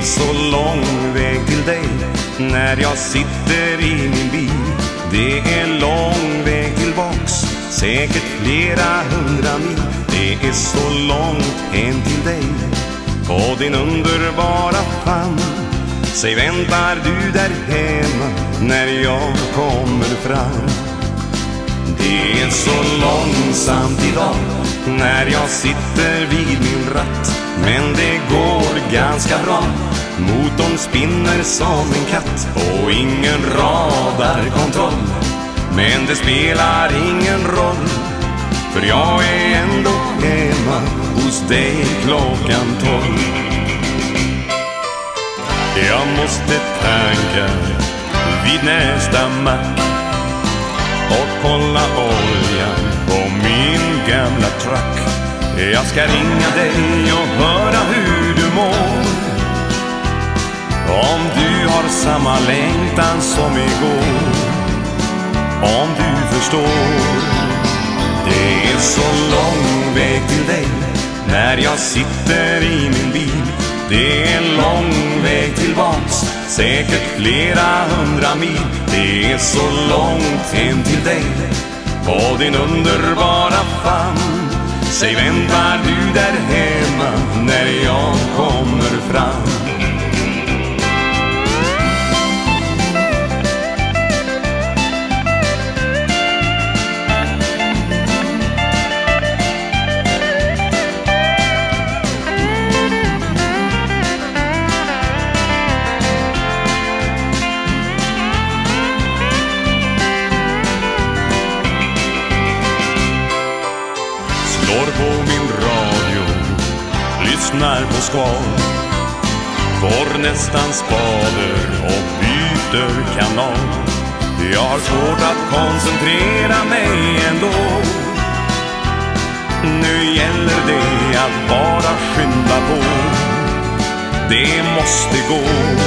så lång väg till dig när jag sitter i min bil. Det är lång väg tillbaks, säkert flera 100 mil. Det är så långt hem till dig på din underbara famn. Säg, väntar du där hemma när jag kommer fram? Det är så långsamt idag när jag sitter vid min ratt, men det går ganska bra. Motorn spinner som en katt och ingen radarkontroll. Men det spelar ingen roll, för jag är ändå hemma hos dig klockan 12. Jag måste tanka vid nästa mack och kolla oljan på min gamla truck. Jag ska ringa dig och höra hur du mår, om du har samma längtan som igår. Om du förstår. Det är så lång väg till dig när jag sitter i min bil. Det är lång väg tillbaks, säkert flera 100 mil. Det är så långt hem till dig på din underbara famn. Säg, väntar du där hemma när jag kommer fram? Slår på min radio, lyssnar på skval, får nästan spader och byter kanal. Jag har svårt att koncentrera mig ändå. Nu gäller det att bara skynda på. Det måste gå.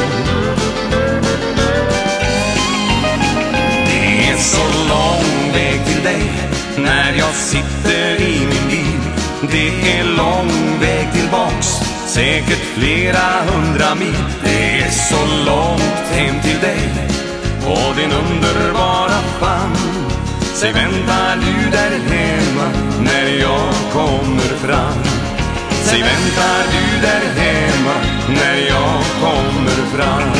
Det är så lång väg till dig när jag sitter i min bil. Det är lång väg tillbaks, säkert flera 100 mil. Det är så långt hem till dig på din underbara famn. Säg, väntar du där hemma när jag kommer fram? Säg, väntar du där hemma när jag kommer fram?